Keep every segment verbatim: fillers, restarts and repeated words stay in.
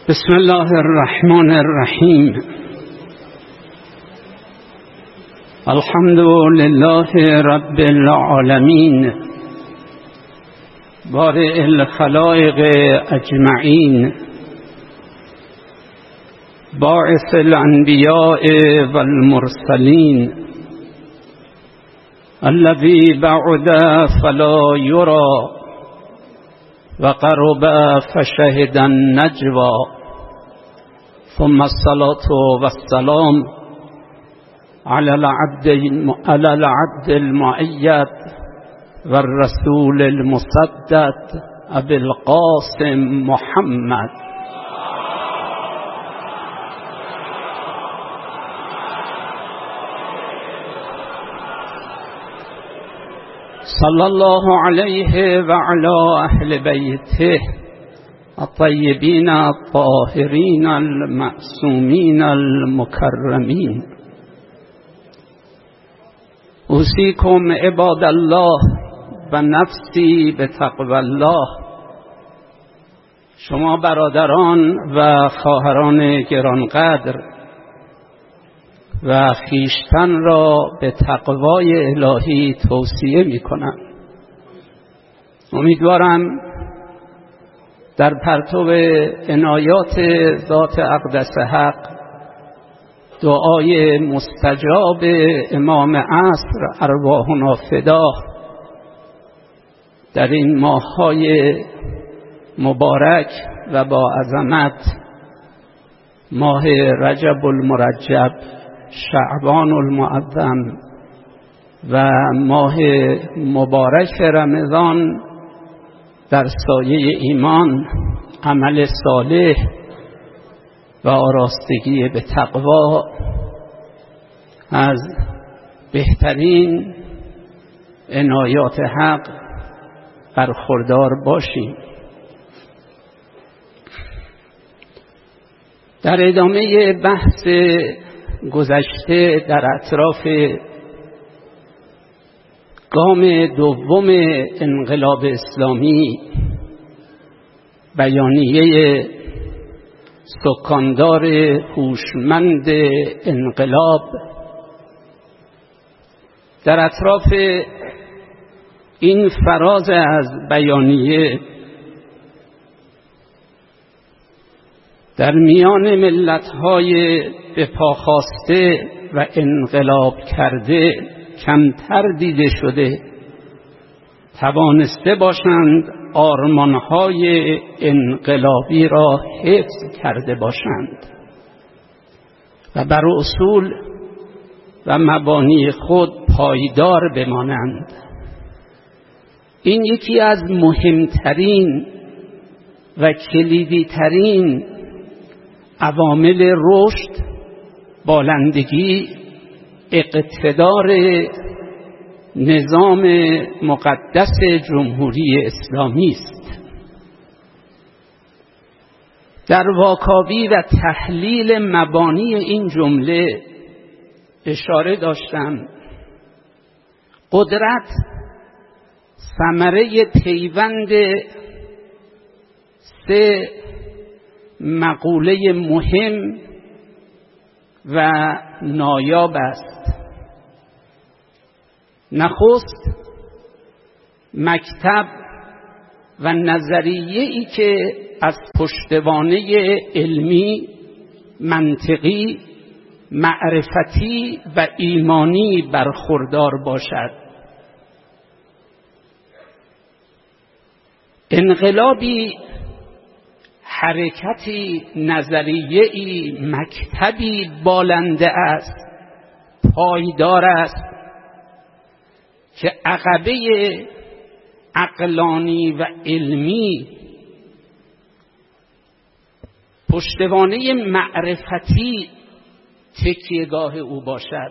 بسم الله الرحمن الرحیم. الحمد لله رب العالمین، بارئ الخلائق اجمعین، باعث الانبیاء والمرسلین، الذی بعد فلا یری وقرب فشهد النجوى، ثم الصلاة والسلام على العبد على العبد المؤيد والرسول المسدد أبي القاسم محمد صلى الله عليه وعلى أهل بيته الطيبين الطاهرين المعصومين المكرمين. أوصيكم عباد الله و نفسی بتقوى الله. شما برادران و خواهران گرانقدر و خویشتن را به تقوای الهی توصیه می کنم. امیدوارم در پرتو عنایات ذات اقدس حق دعای مستجاب امام عصر ارواحنا فدا در این ماه‌های مبارک و با عظمت، ماه رجب المرجب، شعبان المعظم و ماه مبارک رمضان در سایه ایمان، عمل صالح و آراستگی به تقوا از بهترین عنایات حق برخوردار باشیم. در ادامه بحث گذشته در اطراف گام دوم انقلاب اسلامی، بیانیه سکاندار هوشمند انقلاب، در اطراف این فراز از بیانیه در میان ملت‌های به پا خواسته و انقلاب کرده کمتر دیده شده توانسته باشند آرمان‌های انقلابی را حفظ کرده باشند و بر اصول و مبانی خود پایدار بمانند. این یکی از مهمترین و کلیدی‌ترین عوامل رشد، بالندگی، اقتدار نظام مقدس جمهوری اسلامی است. در واکاوی و تحلیل مبانی این جمله اشاره داشتم. قدرت ثمره پیوند سه مقوله مهم و نایاب است. نخست مکتب و نظریه‌ای که از پشتوانه علمی، منطقی، معرفتی و ایمانی برخوردار باشد. انقلابی، حرکتی، نظریه‌ای، مکتبی بالنده است، پایدار است که عقبه عقلانی و علمی، پشتوانه معرفتی تکیهگاه او باشد.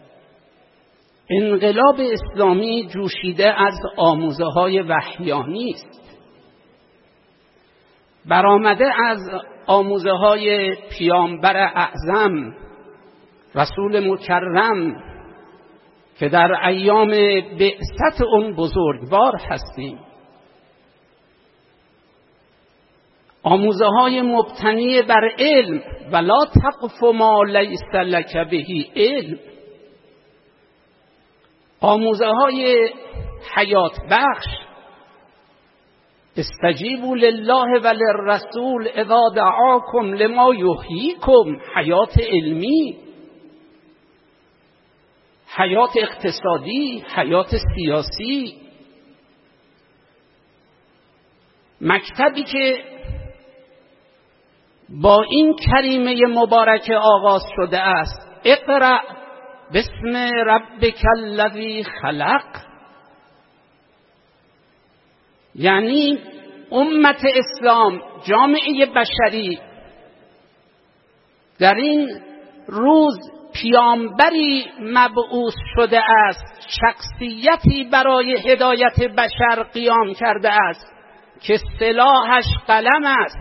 انقلاب اسلامی جوشیده از آموزه های وحیانی است، برآمده از آموزه های پیامبر اعظم رسول مکرم که در ایام بعثت اون بزرگوار هستیم. آموزه های مبتنی بر علم، ولا تقف ما لیس لک به علم. آموزه های حیات بخش، استجیبوا لله و للرسول اذا دعاکم لما یحییکم، حیات علمی، حیات اقتصادی، حیات سیاسی. مکتبی که با این کریمه مبارک آغاز شده است، اقرأ باسم ربک الذی خلق، یعنی امت اسلام، جامعه بشری در این روز پیامبری مبعوث شده است، شخصیتی برای هدایت بشر قیام کرده است که سلاحش قلم است.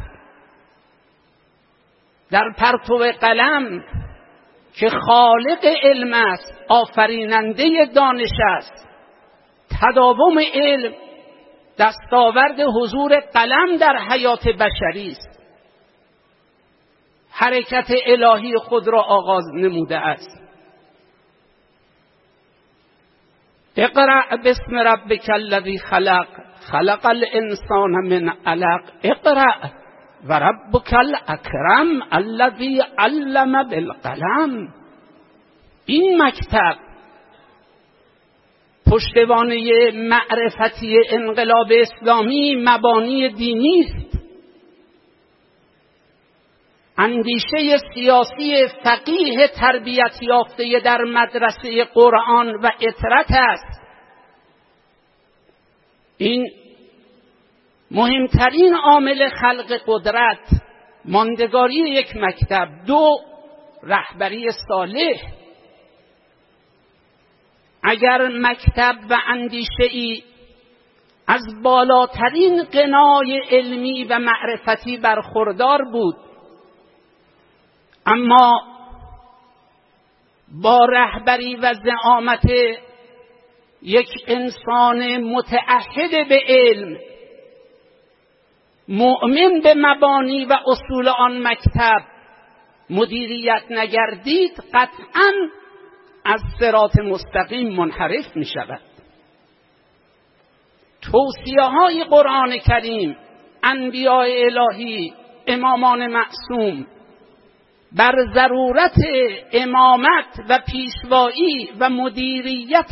در پرتو قلم که خالق علم است، آفریننده دانش است، تداوم علم دستاورد حضور قلم در حیات بشری است، حرکت الهی خود را آغاز نموده است. اقرأ باسم ربک الذی خلق، خلق الانسان من علق، اقرأ و ربک الاکرم الذی علم بالقلم. این مکتب پشتوانه معرفتی انقلاب اسلامی مبانی دینی است. اندیشه سیاسی فقیه تربیت یافته در مدرسه قرآن و اطرت است. این مهمترین عامل خلق قدرت، ماندگاری یک مکتب. دو، رهبری صالح. اگر مکتب و اندیشه‌ای از بالاترین غنای علمی و معرفتی برخوردار بود، اما با رهبری و زعامت یک انسان متعهد به علم، مؤمن به مبانی و اصول آن مکتب مدیریت نگردید، قطعاً از صراط مستقیم منحرف می شود. توصیه های قرآن کریم، انبیاء الهی، امامان معصوم بر ضرورت امامت و پیشوایی و مدیریت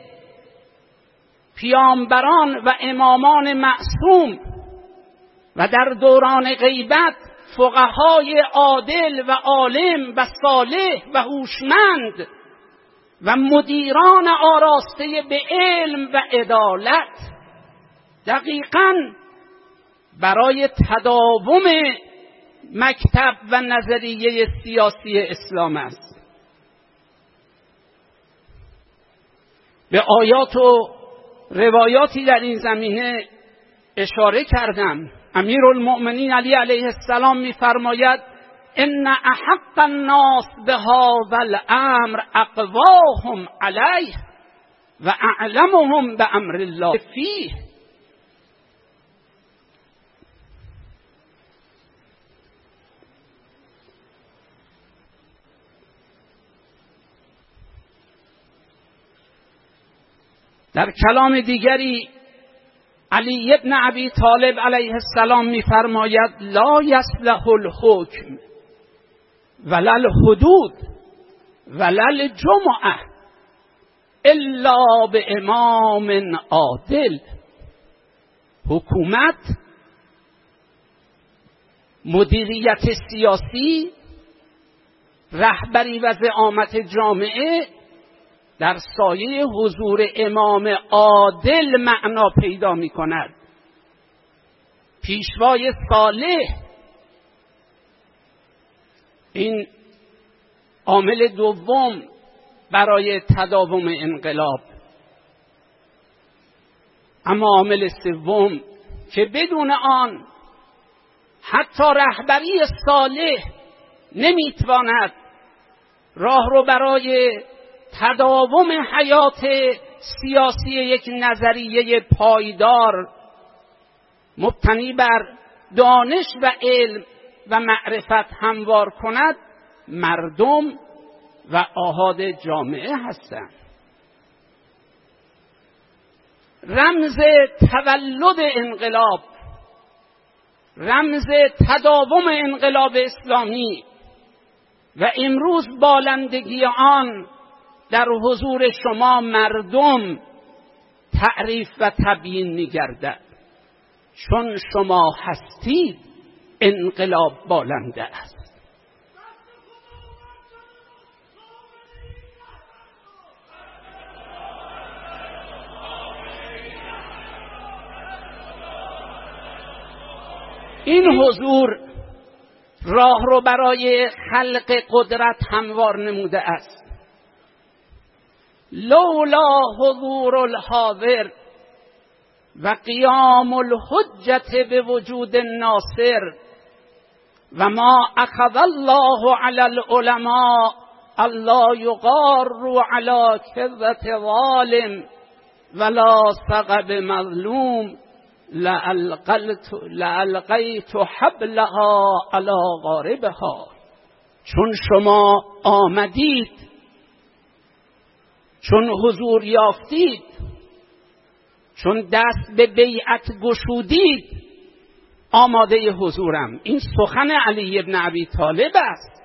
پیامبران و امامان معصوم و در دوران غیبت فقهای عادل و عالم و صالح و هوشمند و مدیران آراسته به علم و عدالت، دقیقاً برای تداوم مکتب و نظریه سیاسی اسلام است. به آیات و روایاتی در این زمینه اشاره کردم. امیرالمؤمنین علی علیه السلام می‌فرماید ان احق الناس بهذا الامر اقواهم علیه و اعلمهم بامر الله فیه. در کلام دیگری علی ابن ابی طالب علیه السلام می‌فرماید لا یصلح الحکم ولا الحدود ولا الجمعه الا بامام عادل. حکومت، مدیریت سیاسی، رهبری و زعامت جامعه در سایه حضور امام عادل معنا پیدا می کند. پیشوای صالح. این عامل دوم برای تداوم انقلاب. اما عامل سوم که بدون آن حتی رهبری صالح نمیتواند راه رو برای تداوم حیات سیاسی یک نظریه پایدار مبتنی بر دانش و علم و معرفت هموار کند مردم و آحاد جامعه هستند. رمز تولد انقلاب، رمز تداوم انقلاب اسلامی و امروز بالندگی آن در حضور شما مردم تعریف و تبیین می‌گردد. چون شما هستید انقلاب بالنده است. این حضور راه رو برای خلق قدرت هموار نموده است. لولا حضور الحاضر و قیام الحجت به وجود الناصر و ما اخذ الله علی العلماء الله یغار علی کذبة ظالم ولا ثغب مظلوم لألقیت حبلها علی غاربها. چون شما آمدید، چون حضور یافتید، چون دست به بیعت گشودید، آماده حضورم. این سخن علی ابن ابی طالب است.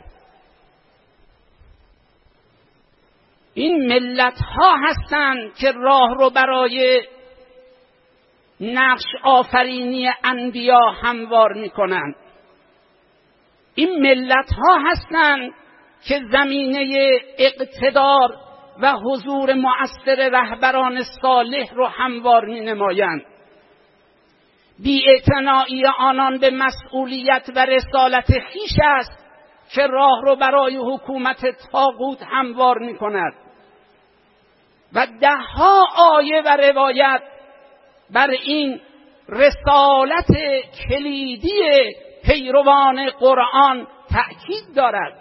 این ملت ها هستند که راه رو برای نقش آفرینی انبیا هموار می کنند. این ملت ها هستند که زمینه اقتدار و حضور مؤثر رهبران صالح رو هموار می نمایند. بی‌اعتنایی آنان به مسئولیت و رسالت خویش است که راه رو برای حکومت طاغوت هموار می کند و ده ها آیه و روایت بر این رسالت کلیدی پیروان قرآن تأکید دارد.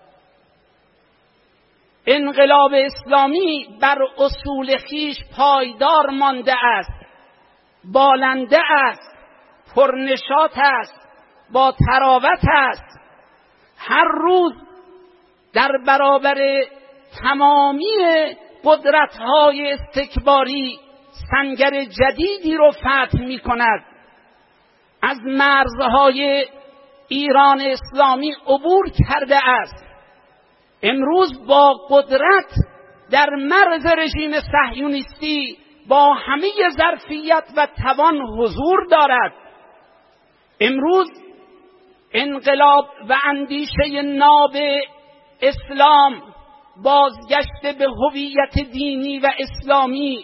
انقلاب اسلامی بر اصول خویش پایدار مانده است، بالنده است، پرنشاط است، با تراوت است. هر روز در برابر تمامی قدرت‌های استکباری سنگر جدیدی رو فتح می کند. از مرزهای ایران اسلامی عبور کرده است. امروز با قدرت در مرز رژیم صهیونیستی با همه ظرفیت و توان حضور دارد. امروز انقلاب و اندیشه ناب اسلام، بازگشت به هویت دینی و اسلامی،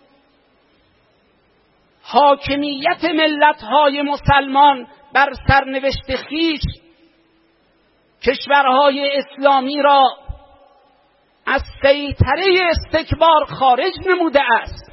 حاکمیت ملت‌های مسلمان بر سرنوشت خویش، کشورهای اسلامی را از سیطره استکبار خارج نموده است.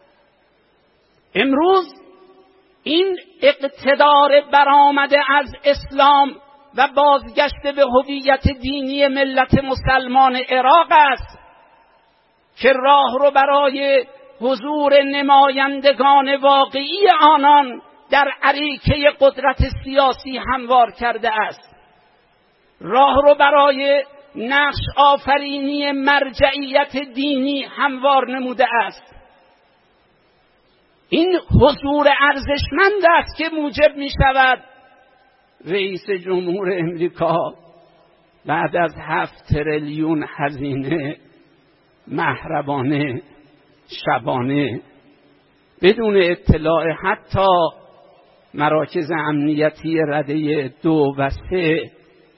امروز این اقتدار برآمده از اسلام و بازگشت به هویت دینی ملت مسلمان عراق است که راه رو برای حضور نمایندگان واقعی آنان در اریکه قدرت سیاسی هموار کرده است. راه رو برای نقش آفرینی مرجعیت دینی هموار نموده است. این حضور ارزشمند است که موجب می شود رئیس جمهور امریکا بعد از هفت تریلیون هزینه محرمانه شبانه بدون اطلاع حتی مراکز امنیتی رده دو و سه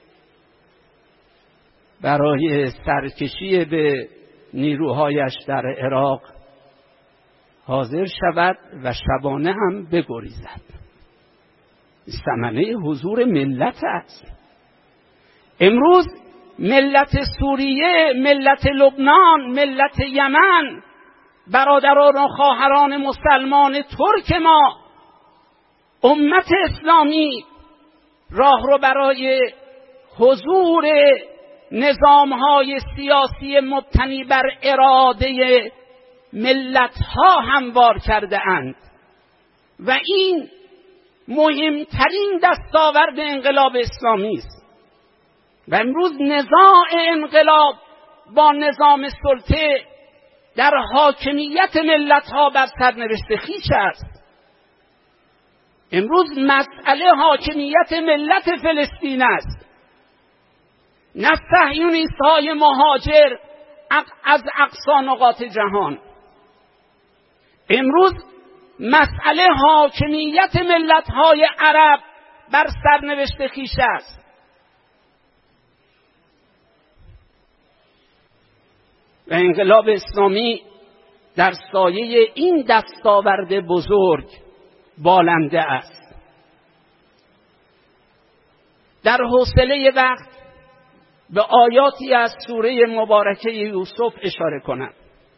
برای سرکشی به نیروهایش در عراق حاضر شود و شبانه هم بگریزد. ثمره حضور ملت است. امروز ملت سوریه، ملت لبنان، ملت یمن، برادران و خواهران مسلمان ترک ما، امت اسلامی راه رو برای حضور نظام‌های سیاسی مبتنی بر اراده ملت‌ها هموار کرده اند و این مهمترین دستاورد انقلاب اسلامی است و امروز نزاع انقلاب با نظام سلطه در حاکمیت ملت‌ها بر سرنوشت خویش است. امروز مسئله حاکمیت ملت فلسطین است، نه صهیونیست‌های مهاجر از اقصا نقاط جهان. امروز مسئله حاکمیت ملت‌های عرب بر سرنوشت خویش است. و انقلاب اسلامی در سایه این دستاورد بزرگ بالنده است. در حوصله وقت به آیاتی از سوره مبارکه یوسف اشاره کنم.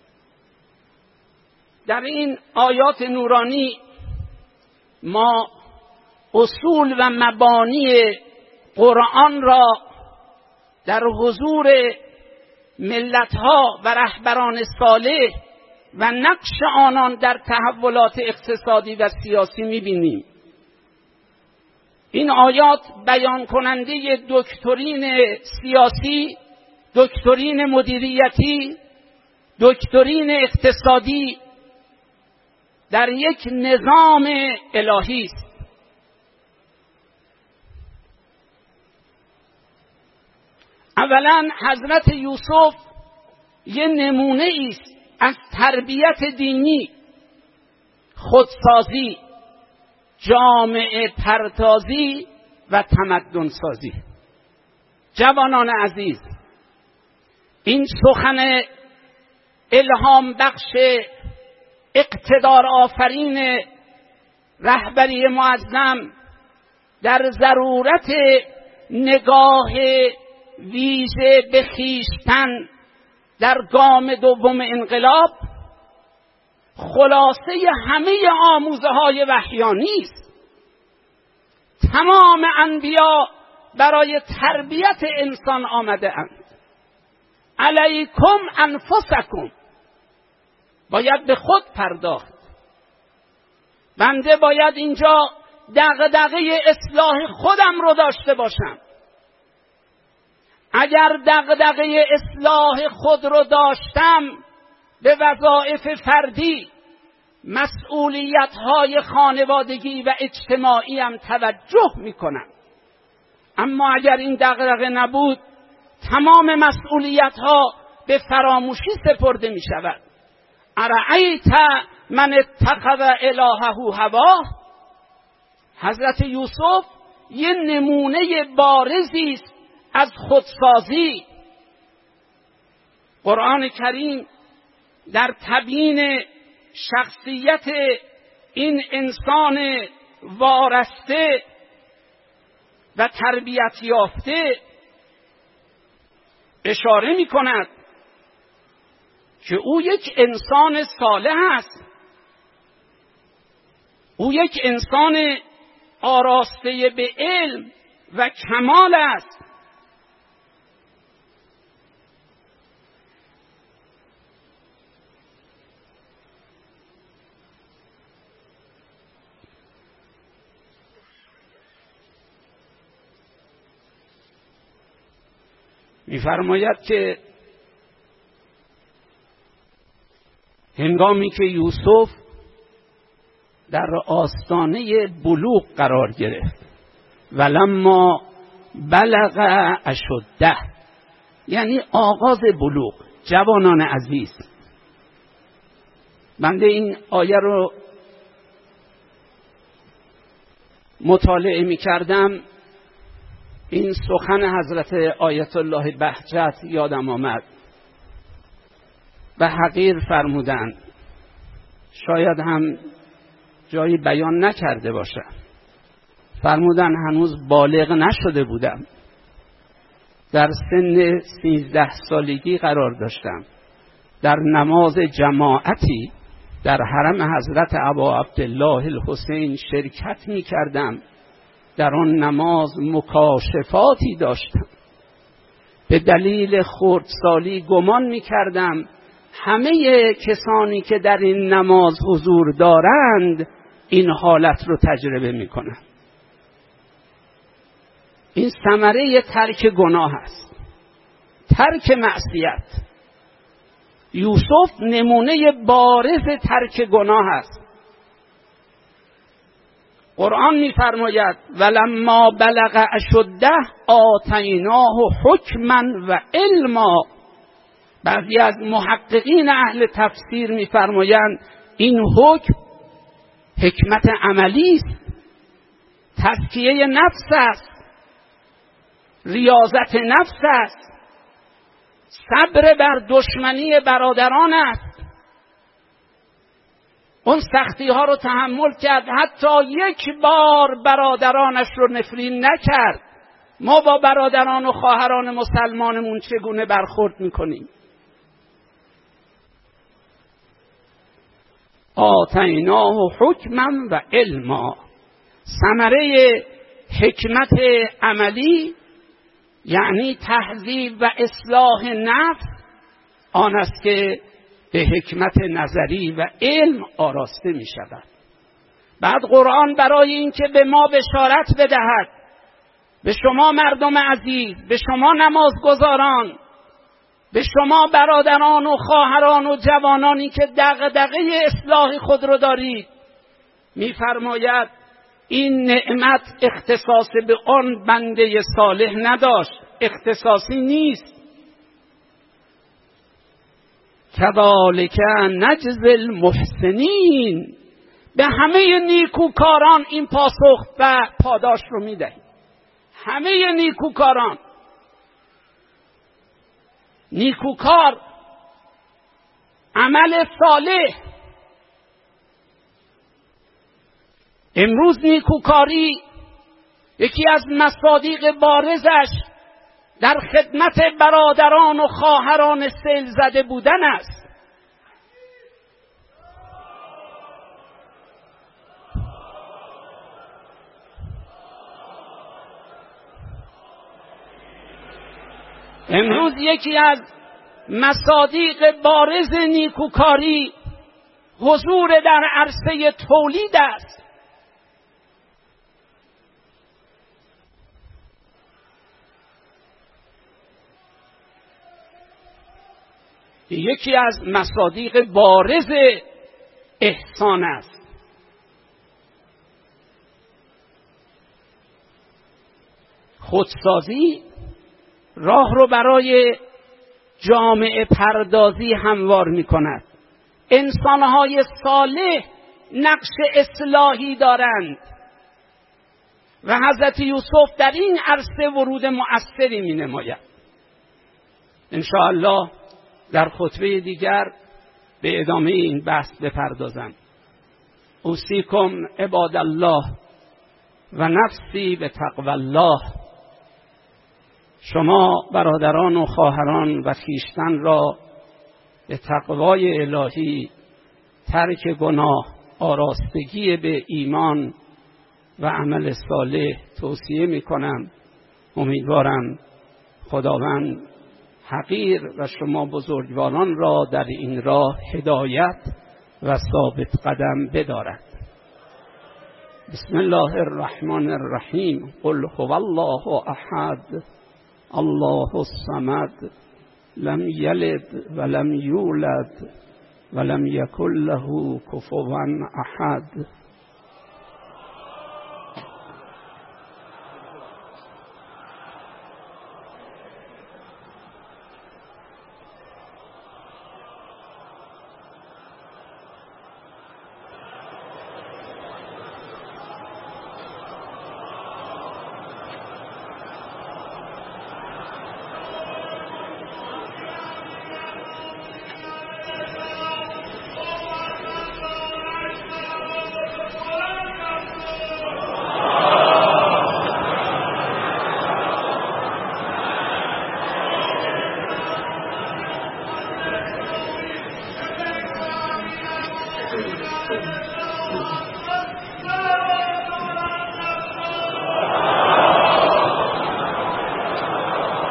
در این آیات نورانی ما اصول و مبانی قرآن را در حضور ملت‌ها و رهبران صالح و نقش آنان در تحولات اقتصادی و سیاسی می‌بینیم. این آیات بیان کننده دکترین سیاسی، دکترین مدیریتی، دکترین اقتصادی در یک نظام الهی است. اولا حضرت یوسف یه نمونه است از تربیت دینی، خودسازی، جامعه پردازی و تمدن سازی. جوانان عزیز، این سخن الهام بخش اقتدار آفرین رهبری معظم در ضرورت نگاه ویژه به خویشتن در گام دوم انقلاب خلاصه همه آموزه های وحیانی است. تمام انبیا برای تربیت انسان آمده اند. علیکم انفسکم، باید به خود پرداخت. بنده باید اینجا دغدغه اصلاح خودم رو داشته باشم. اگر دغدغه اصلاح خود رو داشتم، به وظایف فردی، مسئولیت‌های خانوادگی و اجتماعی هم توجه می‌کنم. اما اگر این دغدغه نبود، تمام مسئولیت‌ها به فراموشی سپرده می‌شود. ارأیت من اتخذ الهه هواه. حضرت یوسف یه نمونه بارزی است از خودسازی. قرآن کریم در تبیین شخصیت این انسان وارسته و تربیت یافته اشاره می کند که او یک انسان صالح است. او یک انسان آراسته به علم و کمال است. می‌فرماید که هنگامی که یوسف در آستانه بلوغ قرار گرفت، ولما بلغ اشده، یعنی آغاز بلوغ. جوانان عزیز، بنده این آیه رو مطالعه می کردم، این سخن حضرت آیت الله بهجت یادم آمد و حقیر فرمودند، شاید هم جایی بیان نکرده باشم. فرمودن هنوز بالغ نشده بودم، در سن سیزده سالگی قرار داشتم، در نماز جماعتی در حرم حضرت ابا عبدالله الحسین شرکت می کردم. در آن نماز مکاشفاتی داشتم. به دلیل خردسالی گمان می کردم همه کسانی که در این نماز حضور دارند این حالت رو تجربه میکنن. این ثمره ترک گناه است، ترک معصیت. یوسف نمونه بارز ترک گناه است. قرآن می‌فرماید ولما بلغ اشده آتیناه حکما و علما. بعضی از محققین اهل تفسیر می‌فرمایند این حکم حکمت عملی است، تزکیه نفس است، ریاضت نفس است، صبر بر دشمنی برادران است. اون سختی ها رو تحمل کرد، حتی یک بار برادرانش رو نفرین نکرد. ما با برادران و خواهران مسلمانمون چگونه برخورد میکنیم؟ آتیناه حکما و علما. ثمره حکمت عملی یعنی تهذیب و اصلاح نفس آن است که به حکمت نظری و علم آراسته می شود. بعد قرآن برای این که به ما بشارت بدهد، به شما مردم عزیز، به شما نمازگزاران، به شما برادران و خواهران و جوانانی که دغدغه اصلاح خود رو دارید، می‌فرماید این نعمت اختصاص به آن بنده صالح نداشت، اختصاصی نیست. کذالک نجزی المحسنین. به همه نیکوکاران این پاسخ و پاداش رو میدهیم. همه نیکوکاران. نیکوکار، عمل صالح. امروز نیکوکاری یکی از مصادیق بارزش در خدمت برادران و خواهران سیل زده بودن است. امروز یکی از مصادیق بارز نیکوکاری حضور در عرصه تولید است. یکی از مصادیق بارز احسان است. خودسازی راه رو برای جامعه پردازی هموار می کند. انسانهای صالح نقش اصلاحی دارند و حضرت یوسف در این عرصه ورود مؤثری می نماید. انشاءالله در خطبه دیگر به ادامه این بحث بپردازم. اوصیکم عباد الله و نفسی به تقوی الله. شما برادران و خواهران و خویشتن را به تقوای الهی، ترک گناه، آراستگی به ایمان و عمل صالح توصیه می کنم. امیدوارم خداوند حقیر و شما بزرگواران را در این راه هدایت و ثابت قدم بدارد. بسم الله الرحمن الرحیم. قل هو الله احد الله الصمد لم یلد ولم یولد ولم یکن له کفوا احد.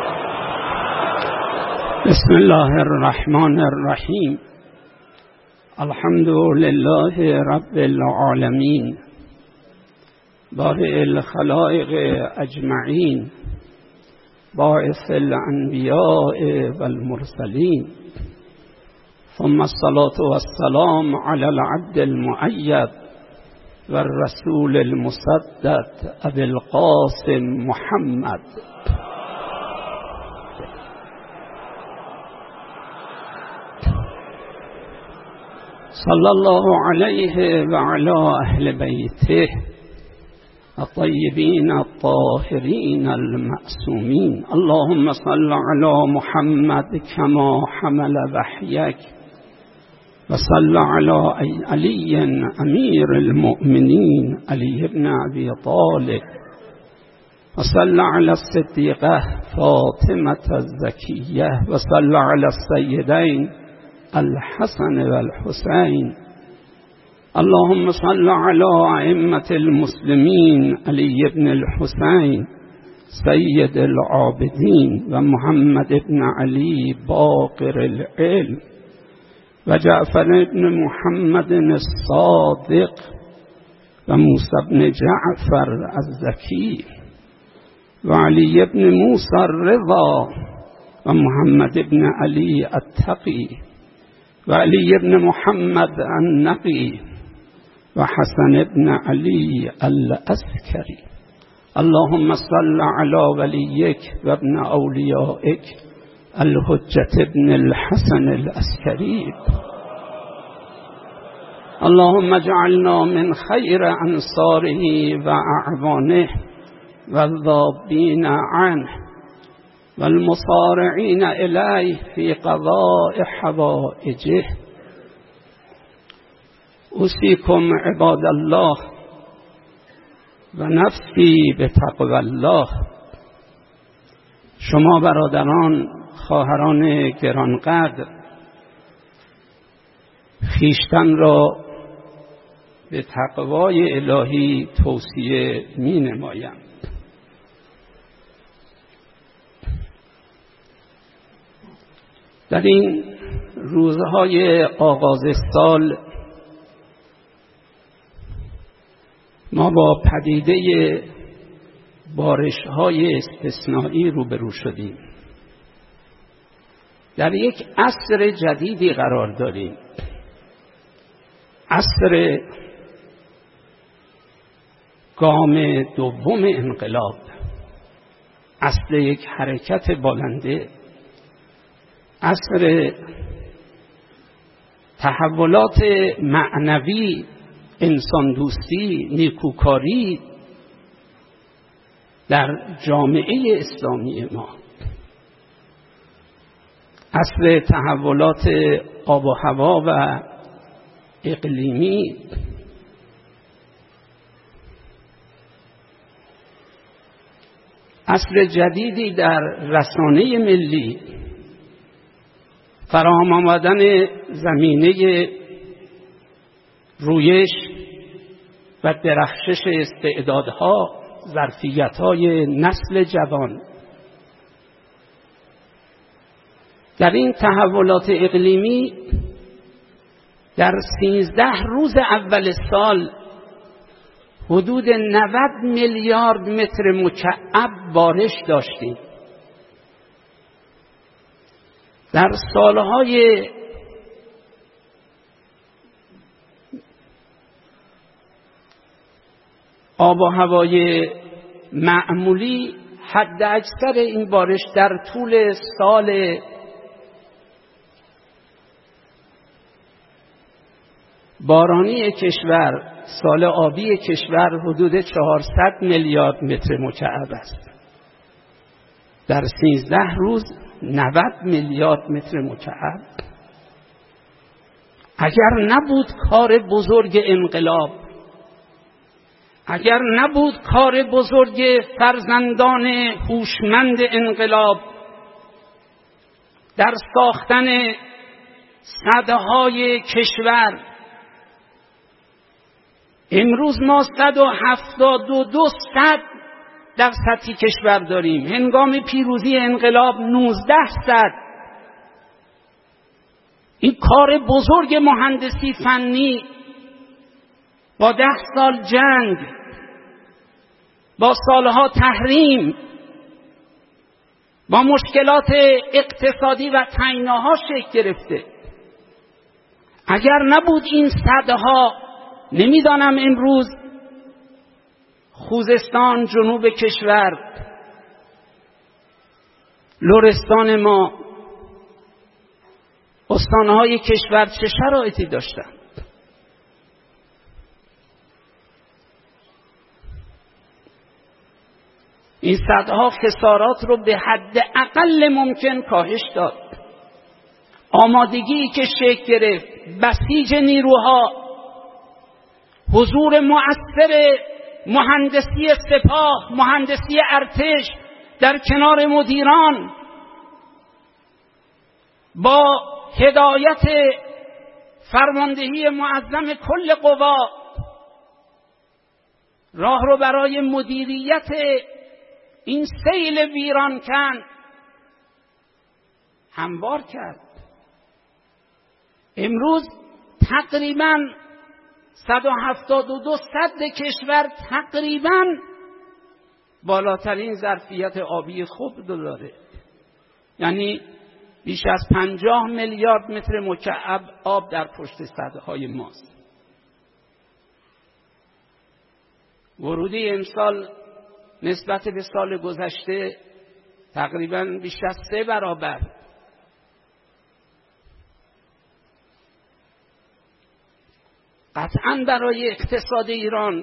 بسم الله الرحمن الرحیم. الحمد لله رب العالمين بارئ الخلائق اجمعین باعث الانبیاء والمرسلین ثم الصلاة والسلام على العبد المؤید والرسول المسدد ابي القاسم محمد صلی الله علیه و علی اهل بیته الطیبین الطاهرین المعصومین. اللهم صل علی محمد کما حمل وحیک و صل علی علی امیر المؤمنین علی ابن ابی طالب و صل علی الصدیقه فاطمة الزکیه و صل علی السیدین الحسن والحسین. اللهم صل على ائمة المسلمين علي بن الحسين سيد العابدين ومحمد بن علي باقر العلم وجعفر بن محمد الصادق وموسى بن جعفر الزكي وعلي بن موسى الرضا ومحمد بن علي التقي وعلي بن محمد النقي وحسن بن علي العسكري. اللهم صل على وليك وابن أوليائك الحجة بن الحسن العسكري. اللهم اجعلنا من خير أنصاره وأعوانه والذابين عنه والمصارعين إليه في قضاء حوائجه. اوصیکم عباد الله و نفسی به تقوی الله. شما برادران خواهران گرانقدر، خویشتن را به تقوای الهی توصیه می نمایم. در این روزهای آغاز سال ما با پدیده بارش‌های استثنایی روبرو شدیم. در یک عصر جدیدی قرار داریم، عصر گام دوم انقلاب، عصر یک حرکت بالنده، عصر تحولات معنوی، انسان دوستی، نیکوکاری در جامعه اسلامی ما، عصر تحولات آب و هوا و اقلیمی، عصر جدیدی در رسانه ملی، فراهم آمدن زمینه رویش و درخشش استعدادها، ظرفیت‌های نسل جوان. در این تحولات اقلیمی در سیزده روز اول سال حدود نود میلیارد متر مکعب بارش داشتیم. در سالهای آب و هوای معمولی حد اکثر این بارش در طول سال بارانی کشور، سال آبی کشور، حدود چهارصد میلیارد متر مکعب است. در سیزده روز نود میلیارد متر مکعب. اگر نبود کار بزرگ انقلاب، اگر نبود کار بزرگ فرزندان هوشمند انقلاب در ساختن سدهای کشور، امروز ما صد و هفتاد و دو سد در سطح کشور داریم. هنگام پیروزی انقلاب نوزده سد. این کار بزرگ مهندسی فنی با ده سال جنگ، با سالها تحریم، با مشکلات اقتصادی و تنگناها شکل گرفته. اگر نبود این صدها، نمیدانم امروز خوزستان، جنوب کشور، لرستان ما، استانهای کشور چه شرایطی داشتند. این صدها خسارات رو به حد اقل ممکن کاهش داد. آمادگی که شکل گرفت، بسیج نیروها، حضور مؤثر مهندسی سپاه، مهندسی ارتش در کنار مدیران، با هدایت فرماندهی معظم کل قوا، راه رو برای مدیریت این سیل ویران کن هموار کرد. امروز تقریباً صد و هفتاد و دو سد کشور تقریباً بالاترین ظرفیت آبی خود داره، یعنی بیش از پنجاه میلیارد متر مکعب آب در پشت سدهای ماست. ورودی امسال نسبت به سال گذشته تقریباً بیش از سه برابر. قطعاً برای اقتصاد ایران،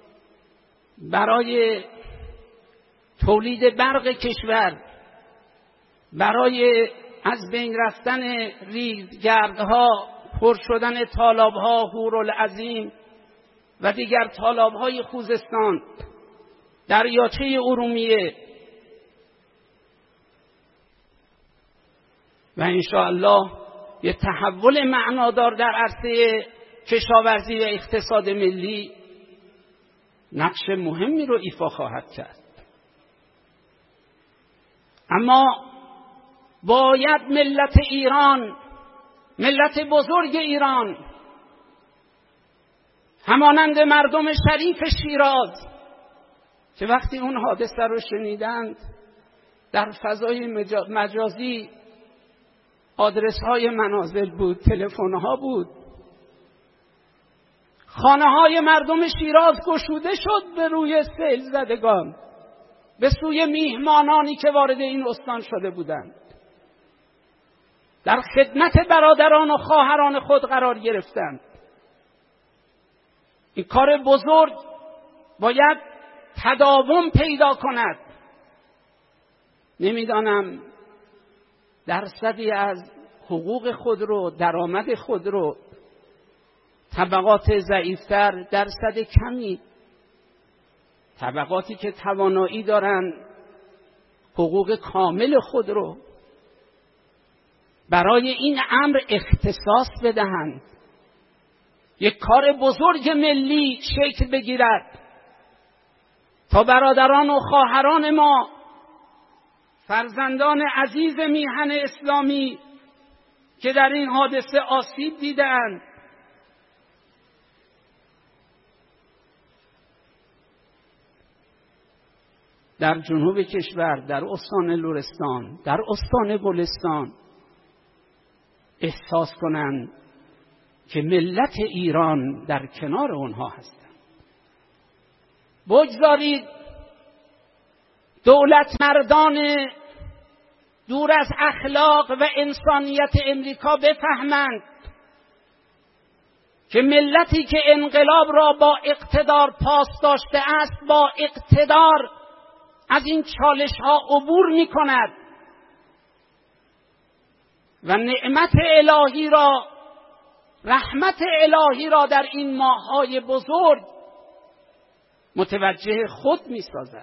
برای تولید برق کشور، برای از بین رفتن ریزگردها، پر شدن تالاب‌ها، هورالعظیم و دیگر تالاب‌های خوزستان، دریاچه ارومیه و انشاءالله یه تحول معنادار در عرصه کشاورزی و اقتصاد ملی نقش مهمی رو ایفا خواهد کرد. اما باید ملت ایران، ملت بزرگ ایران، همانند مردم شریف شیراز که وقتی اون حادثه رو شنیدند در فضای مجازی آدرس های منازل بود، تلفن ها بود، خانه های مردم شیراز گشوده شد به روی سیل زدگان، به سوی میهمانانی که وارد این استان شده بودند. در خدمت برادران و خواهران خود قرار گرفتند. این کار بزرگ باید تداوم پیدا کند. نمیدانم درصدی از حقوق خود رو، درآمد خود رو طبقات ضعیفتر، درصد کمی، طبقاتی که توانایی دارن حقوق کامل خود رو برای این امر اختصاص بدهند، یک کار بزرگ ملی شکل بگیرد تا برادران و خواهران ما، فرزندان عزیز میهن اسلامی که در این حادثه آسیب دیدند، در جنوب کشور، در استان لرستان، در استان گلستان احساس کنند که ملت ایران در کنار اونها هستند. بگذارید دولت مردان دور از اخلاق و انسانیت امریکا بفهمند که ملتی که انقلاب را با اقتدار پاس داشته است، با اقتدار از این چالش ها عبور می کند و نعمت الهی را، رحمت الهی را در این ماه‌های بزرگ متوجه خود می سازد.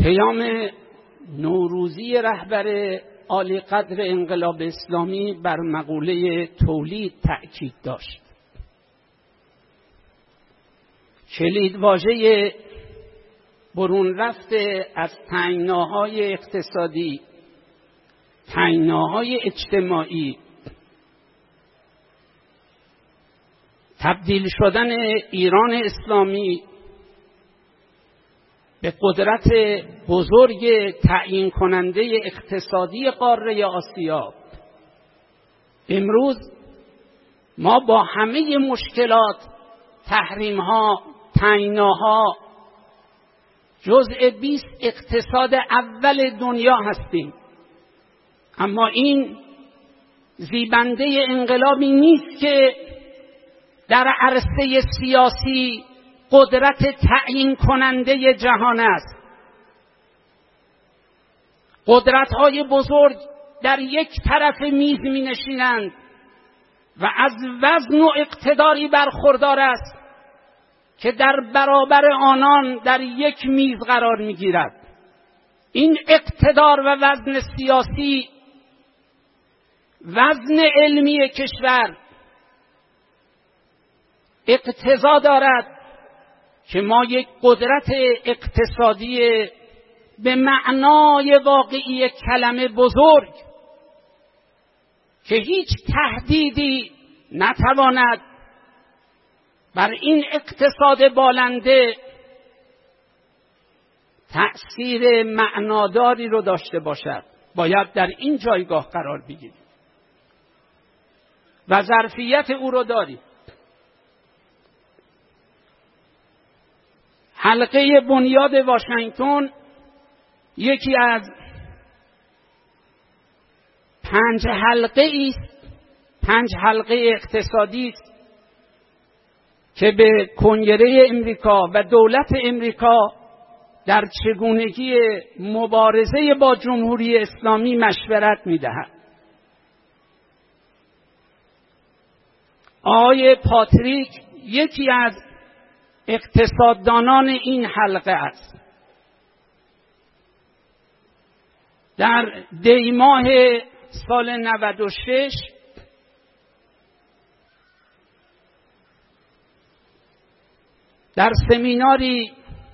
پیام نوروزی رهبر عالی قدر انقلاب اسلامی بر مقوله تولید تأکید داشت. کلید واژه برون رفته از تنگناهای اقتصادی، تنگناهای اجتماعی، تبدیل شدن ایران اسلامی به قدرت بزرگ تعیین کننده اقتصادی قاره آسیا. امروز ما با همه مشکلات، تحریم‌ها، تنگناها، جزء بیست اقتصاد اول دنیا هستیم، اما این زیبنده انقلابی نیست که در عرصه سیاسی قدرت تعیین کننده جهان است. قدرت‌های بزرگ در یک طرف میز می نشینند و از وزن و اقتداری برخوردار است که در برابر آنان در یک میز قرار می گیرد. این اقتدار و وزن سیاسی، وزن علمی کشور اقتضا دارد که ما یک قدرت اقتصادی به معنای واقعی کلمه بزرگ که هیچ تهدیدی نتواند بر این اقتصاد بالنده تأثیر معناداری رو داشته باشد، باید در این جایگاه قرار بگیریم و ظرفیت او رو داریم. حلقه بنیاد واشنگتن یکی از پنج حلقه است، پنج حلقه اقتصادی است که به کنگره امریکا و دولت امریکا در چگونگی مبارزه با جمهوری اسلامی مشورت می‌دهد. آقای پاتریک یکی از اقتصاددانان این حلقه است. در دی ماه سال نود و شش در سمیناری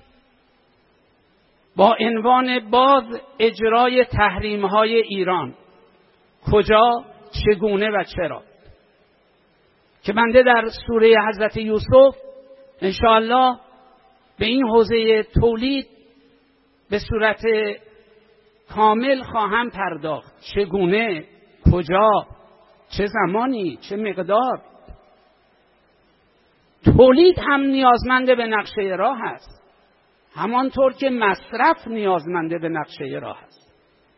با عنوان باز اجرای تحریم‌های ایران، کجا، چگونه و چرا، که بنده در سوره حضرت یوسف انشاءالله به این حوزه تولید به صورت کامل خواهم پرداخت. چگونه، کجا، چه زمانی، چه مقدار. تولید هم نیازمند به نقشه راه است، همانطور که مصرف نیازمند به نقشه راه است.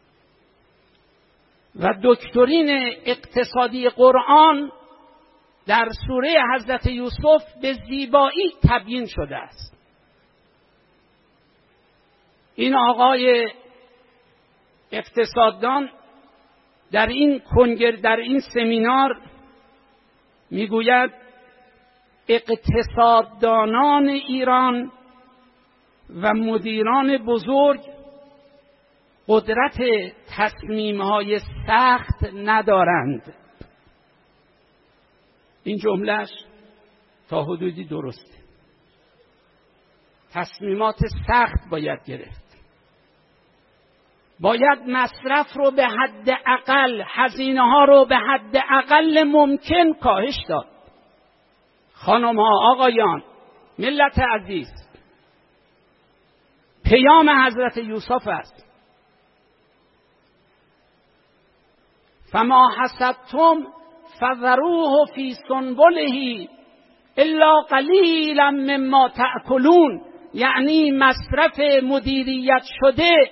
و دکترین اقتصادی قرآن در سوره حضرت یوسف به زیبایی تبیین شده است. این آقای اقتصاددان در این کنگر در این سمینار میگوید اقتصاددانان ایران و مدیران بزرگ قدرت تصمیم‌های سخت ندارند. این جملهش تا حدودی درسته. تصمیمات سخت باید گرفت. باید مصرف رو به حد اقل، هزینه ها رو به حد اقل ممکن کاهش داد. خانم ها، آقایان، ملت عزیز، پیام حضرت یوسف است. فما حسبتم فذروه فی سنبله الا قلیلا مما تأکلون، یعنی مصرف مدیریت شده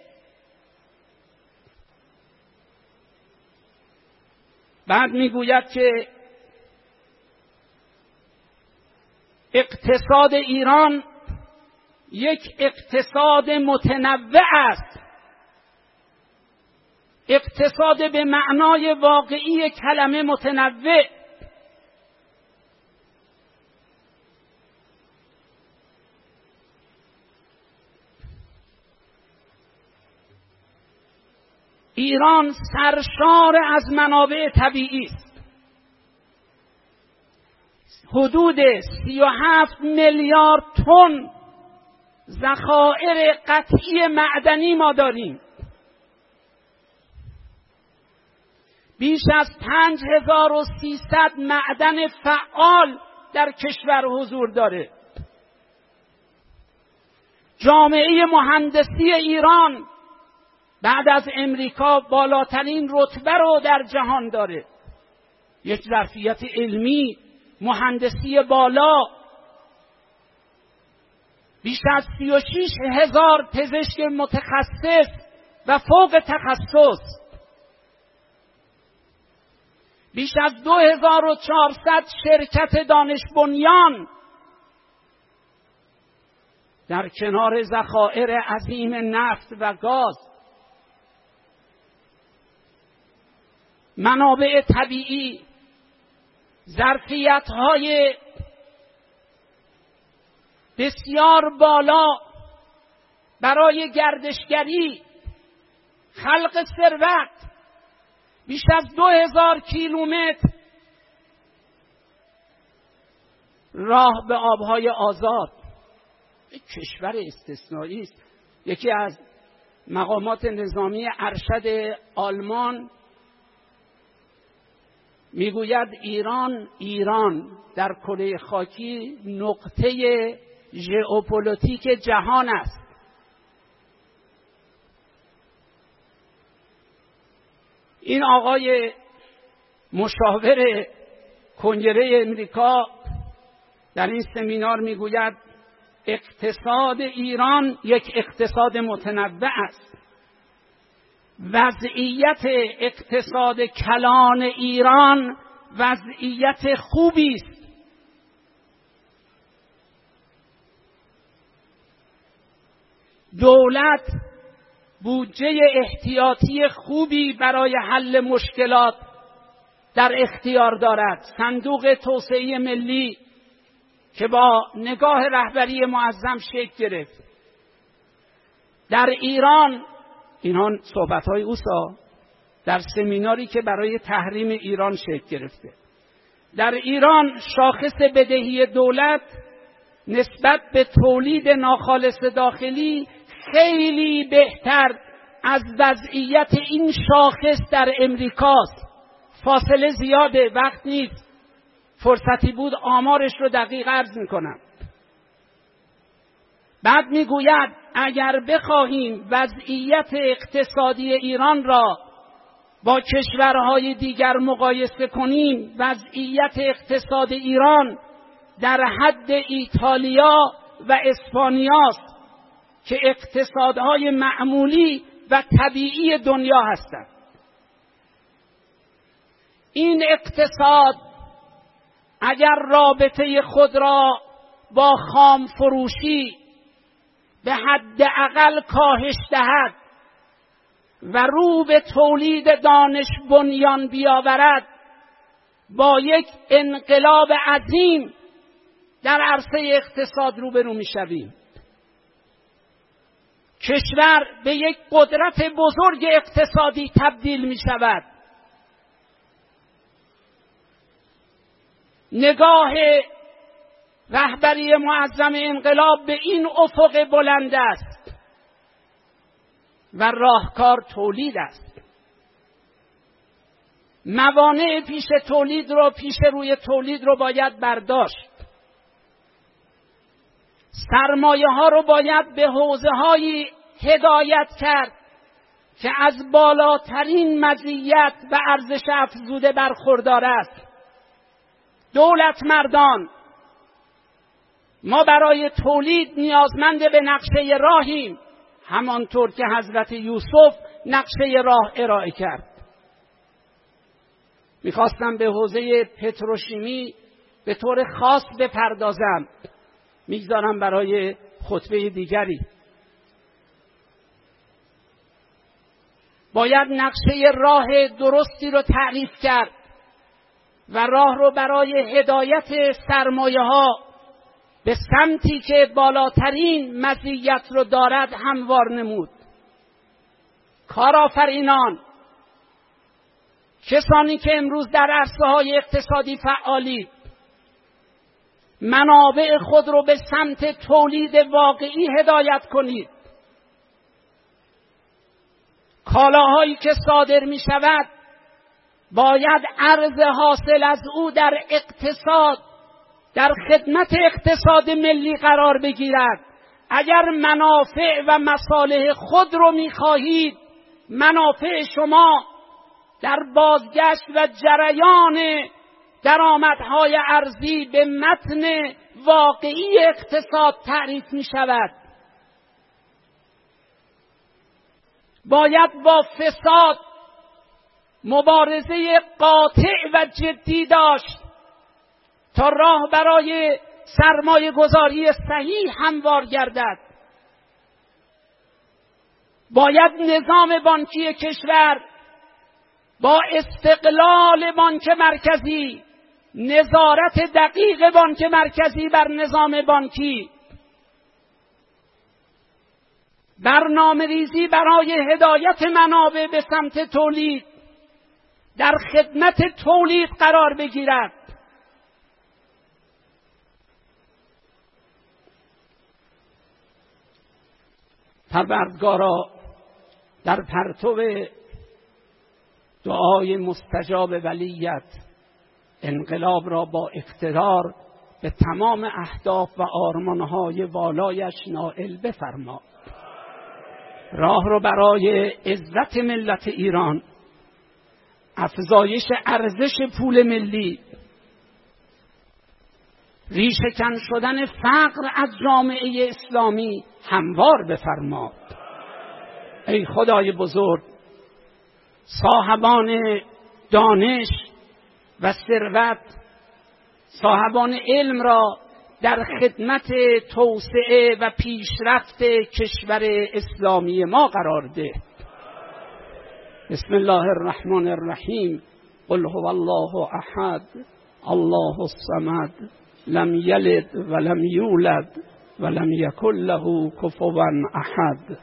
بعد میگوید که اقتصاد ایران یک اقتصاد متنوع است. اقتصاد به معنای واقعی کلمه متنوع. ایران سرشار از منابع طبیعی است. حدود سی و هفت میلیارد تن ذخایر قطعی معدنی ما داریم. بیش از پنج هزار و سیصد معدن فعال در کشور حضور داره. جامعه مهندسی ایران بعد از امریکا بالاترین رتبه رو در جهان داره. یک ظرفیت علمی، مهندسی بالا، بیش از سی و شش هزار پزشک متخصص و فوق تخصص، بیش از دو هزار و چهارصد شرکت دانش بنیان، در کنار ذخایر عظیم نفت و گاز. منابع طبیعی، ظرفیت‌های بسیار بالا برای گردشگری، خلق ثروت، بیش از دو هزار کیلومتر راه به آبهای آزاد. یک کشور استثنایی است. یکی از مقامات نظامی ارشد آلمان میگوید ایران ایران در کره خاکی نقطه ژئوپلیتیک جهان است. این آقای مشاور کنگره امریکا در این سمینار میگوید اقتصاد ایران یک اقتصاد متنوع است. وضعیت اقتصاد کلان ایران وضعیت خوبی است. دولت بودجه احتیاطی خوبی برای حل مشکلات در اختیار دارد. صندوق توسعه ملی که با نگاه رهبری معظم شکل گرفت. در ایران، اینها صحبت‌های اوسا در سمیناری که برای تحریم ایران شکل گرفته، در ایران شاخص بدهی دولت نسبت به تولید ناخالص داخلی خیلی بهتر از وضعیت این شاخص در امریکاست. فاصله زیاده، وقت نیست، فرصتی بود آمارش رو دقیق عرض میکنم. بعد میگوید اگر بخواهیم وضعیت اقتصادی ایران را با کشورهای دیگر مقایسه کنیم، وضعیت اقتصاد ایران در حد ایتالیا و اسپانیاست که اقتصادهای معمولی و طبیعی دنیا هستند. این اقتصاد اگر رابطه خود را با خام فروشی به حد اقل کاهش دهد و رو به تولید دانش بنیان بیاورد، با یک انقلاب عظیم در عرصه اقتصاد روبرو می‌شویم. کشور به یک قدرت بزرگ اقتصادی تبدیل می‌شود. نگاه رهبری معظم انقلاب به این افق بلند است و راهکار تولید است. موانع پیش تولید رو پیش روی تولید رو باید برداشت. سرمایه ها رو باید به حوزه هایی هدایت کرد که از بالاترین مزیت و ارزش افزوده برخوردار است. دولت مردان، ما برای تولید نیازمند به نقشه راهیم، همانطور که حضرت یوسف نقشه راه ارائه کرد. میخواستم به حوزه پتروشیمی به طور خاص بپردازم، میگذارم برای خطبه دیگری. باید نقشه راه درستی رو تعریف کرد و راه رو برای هدایت سرمایه ها به سمتی که بالاترین مزیت رو دارد هموار نمود. کارآفرینان، کسانی که امروز در عرصه‌های اقتصادی فعالید، منابع خود رو به سمت تولید واقعی هدایت کنید. کالاهایی که صادر می شود باید عرض حاصل از او در اقتصاد، در خدمت اقتصاد ملی قرار بگیرد. اگر منافع و مصالح خود رو می خواهید، منافع شما در بازگشت و جریان درآمدهای ارزی به متن واقعی اقتصاد تعریف می شود. باید با فساد مبارزه قاطع و جدی داشت تا راه برای سرمایه گذاری صحیح هموار گردد. باید نظام بانکی کشور با استقلال بانک مرکزی، نظارت دقیق بانک مرکزی بر نظام بانکی، برنامه ریزی برای هدایت منابع به سمت تولید، در خدمت تولید قرار بگیرد. پروردگارا، در پرتو دعای مستجاب ولیت انقلاب را با اقتدار به تمام اهداف و آرمانهای والایش نائل بفرما. راه رو برای عزت ملت ایران، افزایش ارزش پول ملی، ریشه‌کن شدن فقر از جامعه اسلامی هموار بفرما. ای خدای بزرگ، صاحبان دانش و ثروت، صاحبان علم را در خدمت توسعه و پیشرفت کشور اسلامی ما قرار ده. بسم الله الرحمن الرحیم. قل هو الله احد الله الصمد لم یلد ولم یولد ولم یکن له کفوا احد.